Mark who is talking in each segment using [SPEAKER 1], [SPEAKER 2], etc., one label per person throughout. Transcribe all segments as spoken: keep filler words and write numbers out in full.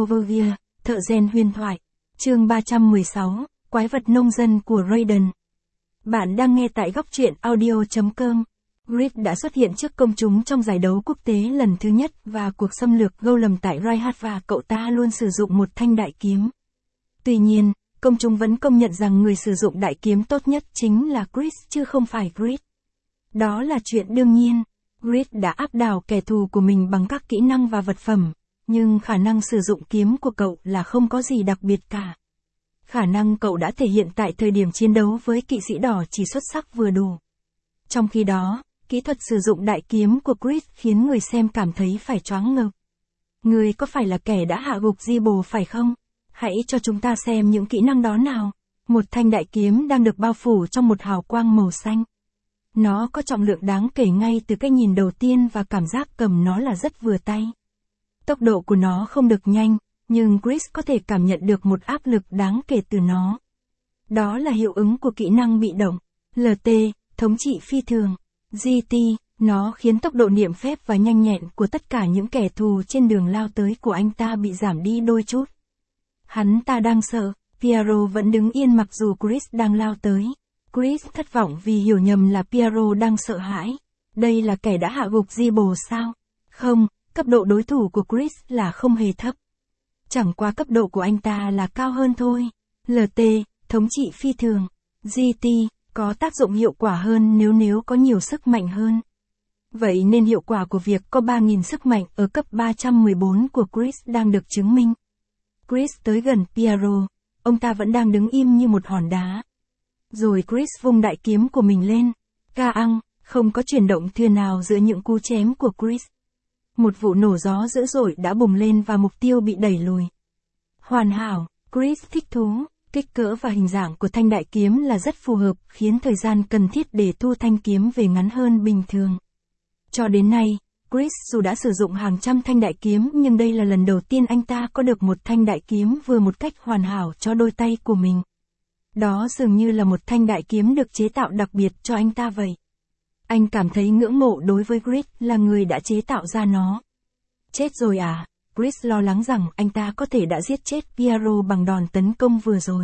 [SPEAKER 1] Overview, thợ rèn huyền thoại. Chương ba trăm mười sáu, Quái vật nông dân của Raiden. Bạn đang nghe tại góc truyện audio chấm com. Grid đã xuất hiện trước công chúng trong giải đấu quốc tế lần thứ nhất và cuộc xâm lược Golem tại Raihat và cậu ta luôn sử dụng một thanh đại kiếm. Tuy nhiên, công chúng vẫn công nhận rằng người sử dụng đại kiếm tốt nhất chính là Chris chứ không phải Grid. Đó là chuyện đương nhiên. Grid đã áp đảo kẻ thù của mình bằng các kỹ năng và vật phẩm, nhưng khả năng sử dụng kiếm của cậu là không có gì đặc biệt cả. Khả năng cậu đã thể hiện tại thời điểm chiến đấu với kỵ sĩ đỏ chỉ xuất sắc vừa đủ. Trong khi đó, kỹ thuật sử dụng đại kiếm của Chris khiến người xem cảm thấy phải choáng ngợp. Người có phải là kẻ đã hạ gục Zeebo phải không? Hãy cho chúng ta xem những kỹ năng đó nào. Một thanh đại kiếm đang được bao phủ trong một hào quang màu xanh. Nó có trọng lượng đáng kể ngay từ cái nhìn đầu tiên và cảm giác cầm nó là rất vừa tay. Tốc độ của nó không được nhanh, nhưng Chris có thể cảm nhận được một áp lực đáng kể từ nó. Đó là hiệu ứng của kỹ năng bị động. lờ tê, thống trị phi thường. giê tê, nó khiến tốc độ niệm phép và nhanh nhẹn của tất cả những kẻ thù trên đường lao tới của anh ta bị giảm đi đôi chút. Hắn ta đang sợ, Piero vẫn đứng yên mặc dù Chris đang lao tới. Chris thất vọng vì hiểu nhầm là Piero đang sợ hãi. Đây là kẻ đã hạ gục Zeebo sao? Không, cấp độ đối thủ của Chris là không hề thấp. Chẳng qua cấp độ của anh ta là cao hơn thôi. lờ tê, thống trị phi thường. giê tê, có tác dụng hiệu quả hơn nếu nếu có nhiều sức mạnh hơn. Vậy nên hiệu quả của việc có ba nghìn sức mạnh ở cấp ba trăm mười bốn của Chris đang được chứng minh. Chris tới gần Piero, ông ta vẫn đang đứng im như một hòn đá. Rồi Chris vung đại kiếm của mình lên. Ga ăng, không có chuyển động thưa nào giữa những cú chém của Chris. Một vụ nổ gió dữ dội đã bùng lên và mục tiêu bị đẩy lùi. Hoàn hảo, Chris thích thú, kích cỡ và hình dạng của thanh đại kiếm là rất phù hợp, khiến thời gian cần thiết để thu thanh kiếm về ngắn hơn bình thường. Cho đến nay, Chris dù đã sử dụng hàng trăm thanh đại kiếm nhưng đây là lần đầu tiên anh ta có được một thanh đại kiếm vừa một cách hoàn hảo cho đôi tay của mình. Đó dường như là một thanh đại kiếm được chế tạo đặc biệt cho anh ta vậy. Anh cảm thấy ngưỡng mộ đối với Grid là người đã chế tạo ra nó. Chết rồi à? Chris lo lắng rằng anh ta có thể đã giết chết Piero bằng đòn tấn công vừa rồi.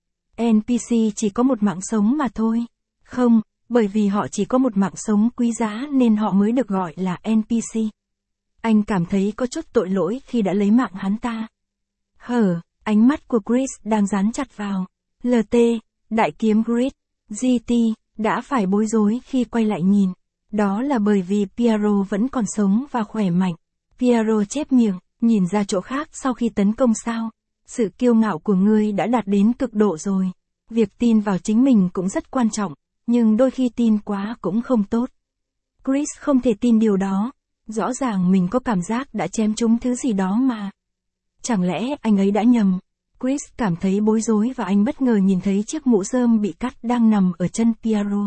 [SPEAKER 1] en pê xê chỉ có một mạng sống mà thôi. Không, bởi vì họ chỉ có một mạng sống quý giá nên họ mới được gọi là en pê xê. Anh cảm thấy có chút tội lỗi khi đã lấy mạng hắn ta. Hở, ánh mắt của Chris đang dán chặt vào. lờ tê, đại kiếm Grid, giê tê, đã phải bối rối khi quay lại nhìn. Đó là bởi vì Piero vẫn còn sống và khỏe mạnh. Piero chép miệng, nhìn ra chỗ khác sau khi tấn công sao. Sự kiêu ngạo của ngươi đã đạt đến cực độ rồi. Việc tin vào chính mình cũng rất quan trọng, nhưng đôi khi tin quá cũng không tốt. Chris không thể tin điều đó. Rõ ràng mình có cảm giác đã chém trúng thứ gì đó mà. Chẳng lẽ anh ấy đã nhầm? Chris cảm thấy bối rối và anh bất ngờ nhìn thấy chiếc mũ rơm bị cắt đang nằm ở chân Piero.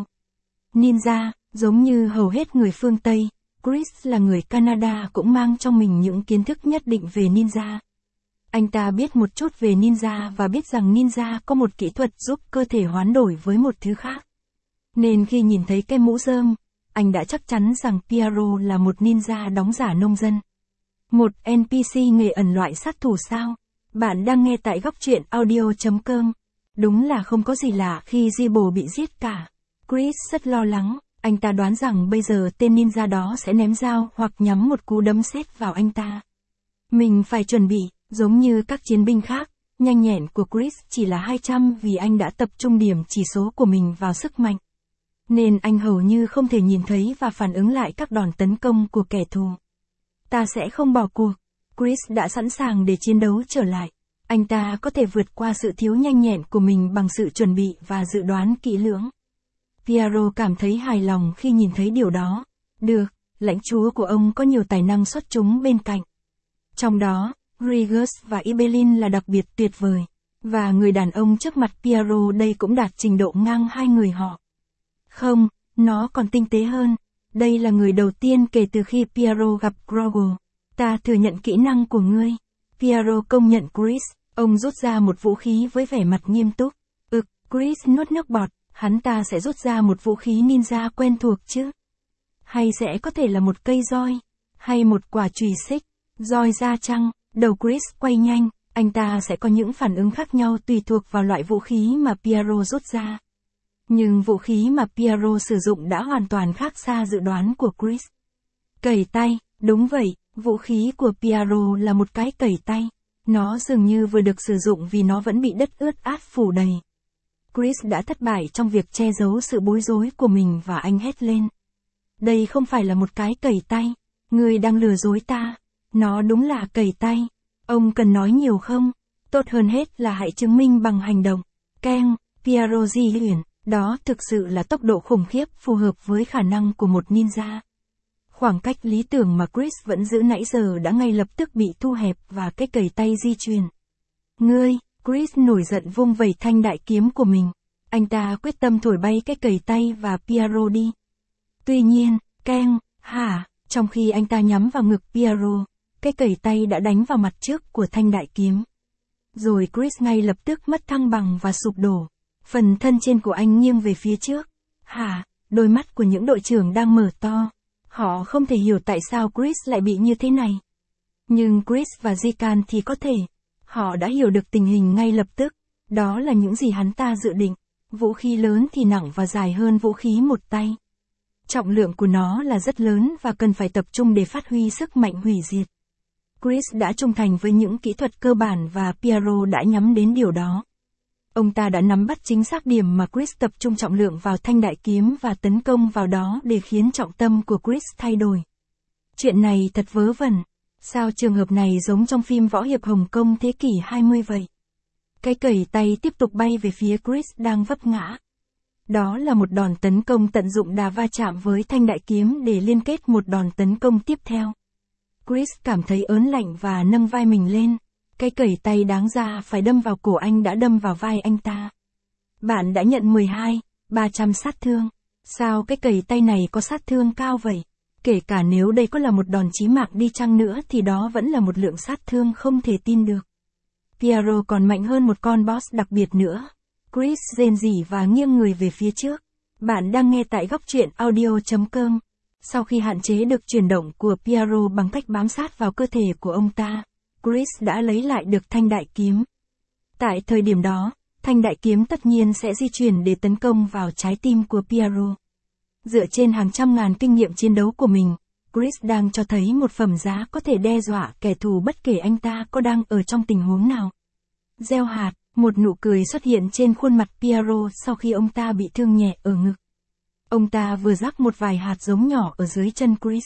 [SPEAKER 1] Ninja, giống như hầu hết người phương Tây, Chris là người Canada cũng mang trong mình những kiến thức nhất định về ninja. Anh ta biết một chút về ninja và biết rằng ninja có một kỹ thuật giúp cơ thể hoán đổi với một thứ khác. Nên khi nhìn thấy cái mũ rơm, anh đã chắc chắn rằng Piero là một ninja đóng giả nông dân. Một en pê xê nghề ẩn loại sát thủ sao? Bạn đang nghe tại góc truyện audio chấm com. Đúng là không có gì lạ khi Zeebo bị giết cả. Chris rất lo lắng, anh ta đoán rằng bây giờ tên ninja đó sẽ ném dao hoặc nhắm một cú đấm sét vào anh ta. Mình phải chuẩn bị, giống như các chiến binh khác, nhanh nhẹn của Chris chỉ là hai trăm vì anh đã tập trung điểm chỉ số của mình vào sức mạnh. Nên anh hầu như không thể nhìn thấy và phản ứng lại các đòn tấn công của kẻ thù. Ta sẽ không bỏ cuộc. Chris đã sẵn sàng để chiến đấu trở lại. Anh ta có thể vượt qua sự thiếu nhanh nhẹn của mình bằng sự chuẩn bị và dự đoán kỹ lưỡng. Piero cảm thấy hài lòng khi nhìn thấy điều đó. Được, lãnh chúa của ông có nhiều tài năng xuất chúng bên cạnh. Trong đó, Grigus và Ibelin là đặc biệt tuyệt vời. Và người đàn ông trước mặt Piero đây cũng đạt trình độ ngang hai người họ. Không, nó còn tinh tế hơn. Đây là người đầu tiên kể từ khi Piero gặp Grogu. Ta thừa nhận kỹ năng của ngươi. Piero công nhận Chris. Ông rút ra một vũ khí với vẻ mặt nghiêm túc. Ực, Chris nuốt nước bọt. Hắn ta sẽ rút ra một vũ khí ninja quen thuộc chứ? Hay sẽ có thể là một cây roi? Hay một quả chùy xích? Roi ra chăng? Đầu Chris quay nhanh, anh ta sẽ có những phản ứng khác nhau tùy thuộc vào loại vũ khí mà Piero rút ra. Nhưng vũ khí mà Piero sử dụng đã hoàn toàn khác xa dự đoán của Chris. Cẩy tay, đúng vậy, vũ khí của Piero là một cái cẩy tay. Nó dường như vừa được sử dụng vì nó vẫn bị đất ướt át phủ đầy. Chris đã thất bại trong việc che giấu sự bối rối của mình và anh hét lên. Đây không phải là một cái cẩy tay. Ngươi đang lừa dối ta. Nó đúng là cẩy tay. Ông cần nói nhiều không? Tốt hơn hết là hãy chứng minh bằng hành động. Keng, Piero di chuyển. Đó thực sự là tốc độ khủng khiếp phù hợp với khả năng của một ninja. Khoảng cách lý tưởng mà Chris vẫn giữ nãy giờ đã ngay lập tức bị thu hẹp và cái cẩy tay di chuyển. Ngươi, Chris nổi giận vung vẩy thanh đại kiếm của mình. Anh ta quyết tâm thổi bay cái cẩy tay và Piero đi. Tuy nhiên, keng, hả, trong khi anh ta nhắm vào ngực Piero, cái cẩy tay đã đánh vào mặt trước của thanh đại kiếm. Rồi Chris ngay lập tức mất thăng bằng và sụp đổ. Phần thân trên của anh nghiêng về phía trước. Hả, đôi mắt của những đội trưởng đang mở to. Họ không thể hiểu tại sao Chris lại bị như thế này. Nhưng Chris và Zikan thì có thể. Họ đã hiểu được tình hình ngay lập tức. Đó là những gì hắn ta dự định. Vũ khí lớn thì nặng và dài hơn vũ khí một tay. Trọng lượng của nó là rất lớn và cần phải tập trung để phát huy sức mạnh hủy diệt. Chris đã trung thành với những kỹ thuật cơ bản và Piero đã nhắm đến điều đó. Ông ta đã nắm bắt chính xác điểm mà Chris tập trung trọng lượng vào thanh đại kiếm và tấn công vào đó để khiến trọng tâm của Chris thay đổi. Chuyện này thật vớ vẩn. Sao trường hợp này giống trong phim võ hiệp Hồng Kông thế kỷ hai mươi vậy? Cái cẩy tay tiếp tục bay về phía Chris đang vấp ngã. Đó là một đòn tấn công tận dụng đà va chạm với thanh đại kiếm để liên kết một đòn tấn công tiếp theo. Chris cảm thấy ớn lạnh và nâng vai mình lên. Cái cẩy tay đáng ra phải đâm vào cổ anh đã đâm vào vai anh ta. Bạn đã nhận mười hai, ba trăm sát thương. Sao cái cẩy tay này có sát thương cao vậy? Kể cả nếu đây có là một đòn chí mạng đi chăng nữa thì đó vẫn là một lượng sát thương không thể tin được. Piero còn mạnh hơn một con boss đặc biệt nữa. Chris rên rỉ và nghiêng người về phía trước. Bạn đang nghe tại góc truyện audio chấm com. Sau khi hạn chế được chuyển động của Piero bằng cách bám sát vào cơ thể của ông ta, Chris đã lấy lại được thanh đại kiếm. Tại thời điểm đó, thanh đại kiếm tất nhiên sẽ di chuyển để tấn công vào trái tim của Piero. Dựa trên hàng trăm ngàn kinh nghiệm chiến đấu của mình, Chris đang cho thấy một phẩm giá có thể đe dọa kẻ thù bất kể anh ta có đang ở trong tình huống nào. Gieo hạt, một nụ cười xuất hiện trên khuôn mặt Piero sau khi ông ta bị thương nhẹ ở ngực. Ông ta vừa rắc một vài hạt giống nhỏ ở dưới chân Chris.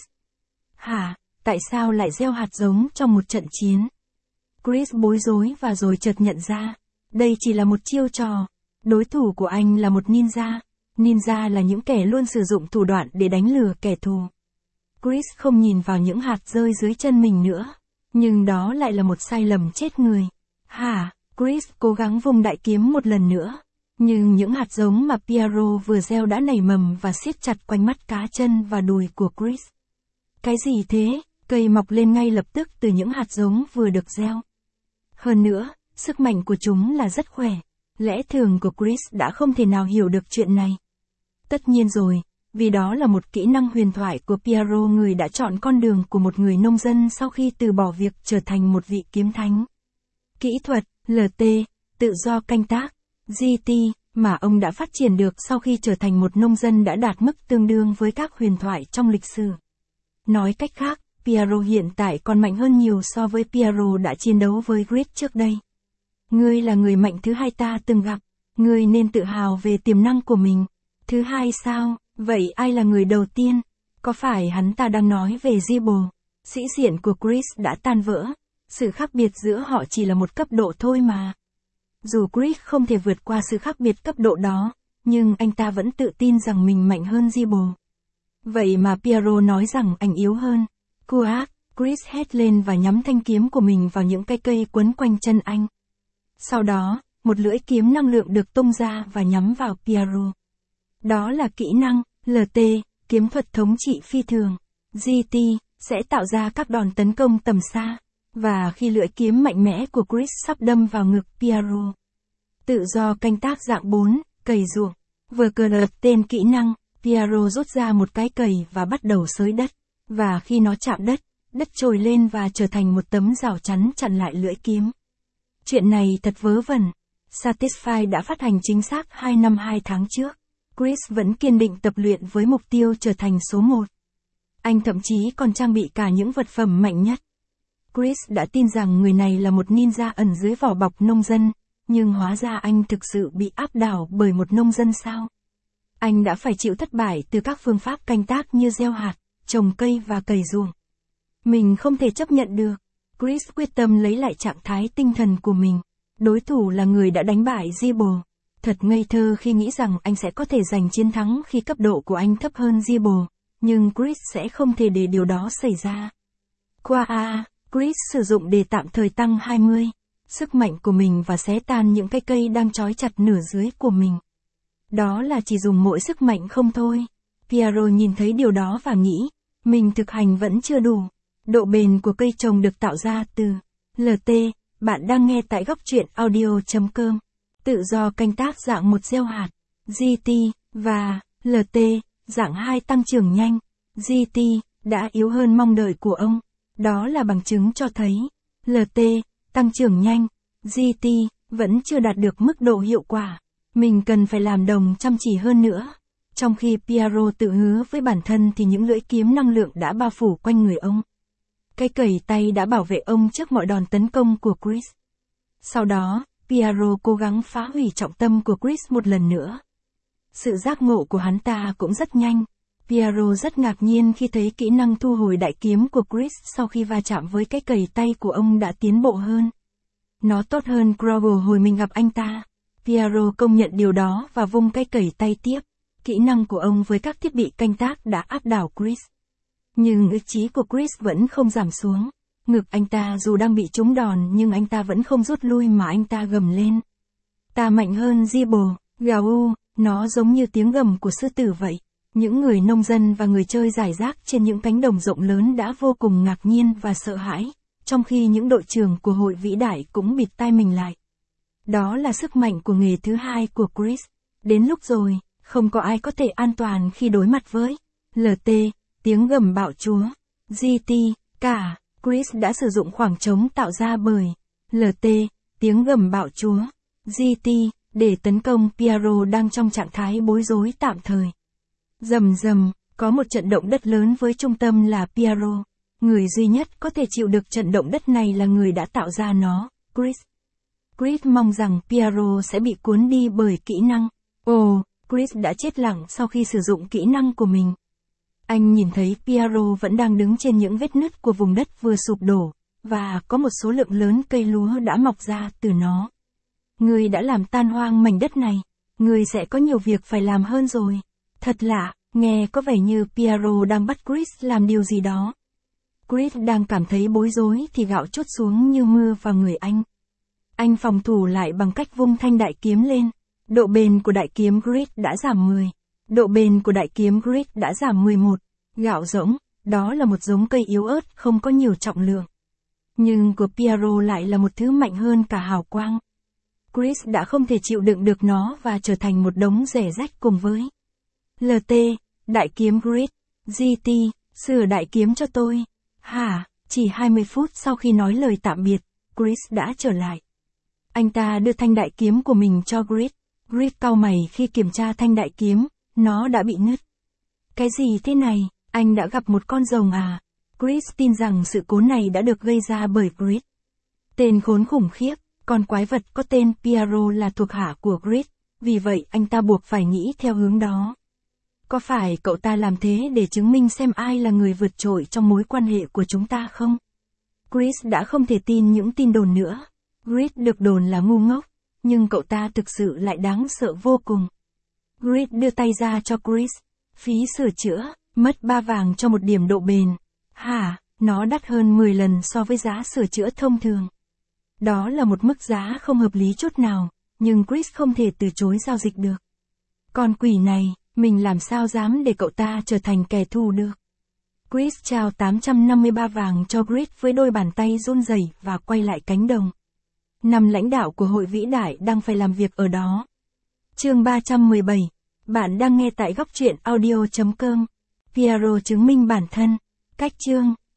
[SPEAKER 1] Hả, tại sao lại gieo hạt giống trong một trận chiến? Chris bối rối và rồi chợt nhận ra, đây chỉ là một chiêu trò. Đối thủ của anh là một ninja. Ninja là những kẻ luôn sử dụng thủ đoạn để đánh lừa kẻ thù. Chris không nhìn vào những hạt rơi dưới chân mình nữa. Nhưng đó lại là một sai lầm chết người. Hả, Chris cố gắng vung đại kiếm một lần nữa. Nhưng những hạt giống mà Piero vừa gieo đã nảy mầm và siết chặt quanh mắt cá chân và đùi của Chris. Cái gì thế? Cây mọc lên ngay lập tức từ những hạt giống vừa được gieo. Hơn nữa, sức mạnh của chúng là rất khỏe. Lẽ thường của Chris đã không thể nào hiểu được chuyện này. Tất nhiên rồi, vì đó là một kỹ năng huyền thoại của Piero, người đã chọn con đường của một người nông dân sau khi từ bỏ việc trở thành một vị kiếm thánh. Kỹ thuật, lờ tê, tự do canh tác, giê tê, mà ông đã phát triển được sau khi trở thành một nông dân đã đạt mức tương đương với các huyền thoại trong lịch sử. Nói cách khác, Piero hiện tại còn mạnh hơn nhiều so với Piero đã chiến đấu với Grid trước đây. Ngươi là người mạnh thứ hai ta từng gặp. Ngươi nên tự hào về tiềm năng của mình. Thứ hai sao? Vậy ai là người đầu tiên? Có phải hắn ta đang nói về Zebo? Sĩ diện của Chris đã tan vỡ. Sự khác biệt giữa họ chỉ là một cấp độ thôi mà. Dù Chris không thể vượt qua sự khác biệt cấp độ đó, nhưng anh ta vẫn tự tin rằng mình mạnh hơn Zebo. Vậy mà Piero nói rằng anh yếu hơn. Cuac, Chris hét lên và nhắm thanh kiếm của mình vào những cây cây quấn quanh chân anh. Sau đó, một lưỡi kiếm năng lượng được tung ra và nhắm vào Piero. Đó là kỹ năng, lờ tê, kiếm thuật thống trị phi thường. giê tê, sẽ tạo ra các đòn tấn công tầm xa. Và khi lưỡi kiếm mạnh mẽ của Chris sắp đâm vào ngực Piero. Tự do canh tác dạng bốn, cày ruộng. Vừa cờ lật tên kỹ năng, Piero rút ra một cái cày và bắt đầu xới đất. Và khi nó chạm đất, đất trồi lên và trở thành một tấm rào chắn chặn lại lưỡi kiếm. Chuyện này thật vớ vẩn. Satisfy đã phát hành chính xác hai năm hai tháng trước. Chris vẫn kiên định tập luyện với mục tiêu trở thành số một. Anh thậm chí còn trang bị cả những vật phẩm mạnh nhất. Chris đã tin rằng người này là một ninja ẩn dưới vỏ bọc nông dân, nhưng hóa ra anh thực sự bị áp đảo bởi một nông dân sao? Anh đã phải chịu thất bại từ các phương pháp canh tác như gieo hạt, trồng cây và cày ruộng. Mình không thể chấp nhận được. Chris quyết tâm lấy lại trạng thái tinh thần của mình. Đối thủ là người đã đánh bại Zebo. Thật ngây thơ khi nghĩ rằng anh sẽ có thể giành chiến thắng khi cấp độ của anh thấp hơn Zebo, nhưng Chris sẽ không thể để điều đó xảy ra. Qua A, Chris sử dụng để tạm thời tăng hai mươi sức mạnh của mình và xé tan những cái cây đang trói chặt nửa dưới của mình. Đó là chỉ dùng mỗi sức mạnh không thôi. Piero nhìn thấy điều đó và nghĩ, mình thực hành vẫn chưa đủ. Độ bền của cây trồng được tạo ra từ lờ tê, bạn đang nghe tại góc truyện audio chấm com. Tự do canh tác dạng một gieo hạt, giê tê, và lờ tê, dạng hai tăng trưởng nhanh. giê tê đã yếu hơn mong đợi của ông. Đó là bằng chứng cho thấy lờ tê, tăng trưởng nhanh, giê tê, vẫn chưa đạt được mức độ hiệu quả. Mình cần phải làm đồng chăm chỉ hơn nữa. Trong khi Piero tự hứa với bản thân thì những lưỡi kiếm năng lượng đã bao phủ quanh người ông. Cái cẩy tay đã bảo vệ ông trước mọi đòn tấn công của Chris. Sau đó, Piero cố gắng phá hủy trọng tâm của Chris một lần nữa. Sự giác ngộ của hắn ta cũng rất nhanh. Piero rất ngạc nhiên khi thấy kỹ năng thu hồi đại kiếm của Chris sau khi va chạm với cái cẩy tay của ông đã tiến bộ hơn. Nó tốt hơn Grogle hồi mình gặp anh ta. Piero công nhận điều đó và vung cái cẩy tay tiếp. Kỹ năng của ông với các thiết bị canh tác đã áp đảo Chris. Nhưng ý chí của Chris vẫn không giảm xuống. Ngực anh ta dù đang bị trúng đòn nhưng anh ta vẫn không rút lui mà anh ta gầm lên. Ta mạnh hơn Zebo, gào, nó giống như tiếng gầm của sư tử vậy. Những người nông dân và người chơi rải rác trên những cánh đồng rộng lớn đã vô cùng ngạc nhiên và sợ hãi, trong khi những đội trưởng của hội vĩ đại cũng bịt tai mình lại. Đó là sức mạnh của nghề thứ hai của Chris. Đến lúc rồi, không có ai có thể an toàn khi đối mặt với lờ tê, tiếng gầm bạo chúa, giê tê, cả. Chris đã sử dụng khoảng trống tạo ra bởi lờ tê, tiếng gầm bạo chúa, giê tê, để tấn công Piero đang trong trạng thái bối rối tạm thời. Rầm rầm, có một trận động đất lớn với trung tâm là Piero. Người duy nhất có thể chịu được trận động đất này là người đã tạo ra nó, Chris. Chris mong rằng Piero sẽ bị cuốn đi bởi kỹ năng. Ồ, Chris đã chết lặng sau khi sử dụng kỹ năng của mình. Anh nhìn thấy Piero vẫn đang đứng trên những vết nứt của vùng đất vừa sụp đổ, và có một số lượng lớn cây lúa đã mọc ra từ nó. Người đã làm tan hoang mảnh đất này. Người sẽ có nhiều việc phải làm hơn rồi. Thật lạ, nghe có vẻ như Piero đang bắt Chris làm điều gì đó. Chris đang cảm thấy bối rối thì gạo trút xuống như mưa vào người anh. Anh phòng thủ lại bằng cách vung thanh đại kiếm lên. Độ bền của đại kiếm Chris đã giảm mười. Độ bền của đại kiếm Chris đã giảm mười một. Gạo rỗng, đó là một giống cây yếu ớt không có nhiều trọng lượng. Nhưng của Piero lại là một thứ mạnh hơn cả hào quang. Chris đã không thể chịu đựng được nó và trở thành một đống rẻ rách cùng với lờ tê, đại kiếm Chris, giê tê, sửa đại kiếm cho tôi. Hả, chỉ hai mươi phút sau khi nói lời tạm biệt, Chris đã trở lại. Anh ta đưa thanh đại kiếm của mình cho Chris. Chris cau mày khi kiểm tra thanh đại kiếm, nó đã bị nứt. Cái gì thế này, anh đã gặp một con rồng à? Chris tin rằng sự cố này đã được gây ra bởi Chris. Tên khốn khủng khiếp, con quái vật có tên Piero là thuộc hạ của Chris, vì vậy anh ta buộc phải nghĩ theo hướng đó. Có phải cậu ta làm thế để chứng minh xem ai là người vượt trội trong mối quan hệ của chúng ta không? Chris đã không thể tin những tin đồn nữa. Chris được đồn là ngu ngốc, nhưng cậu ta thực sự lại đáng sợ vô cùng. Chris đưa tay ra cho Chris. Phí sửa chữa, mất ba vàng cho một điểm độ bền. Hả, nó đắt hơn mười lần so với giá sửa chữa thông thường. Đó là một mức giá không hợp lý chút nào, nhưng Chris không thể từ chối giao dịch được. Con quỷ này, mình làm sao dám để cậu ta trở thành kẻ thù được. Chris trao tám trăm năm mươi ba vàng cho Chris với đôi bàn tay run rẩy và quay lại cánh đồng. Năm lãnh đạo của hội vĩ đại đang phải làm việc ở đó. Chương ba trăm mười bảy. Bạn đang nghe tại góc truyện audio chấm com. Piero chứng minh bản thân. Cách chương.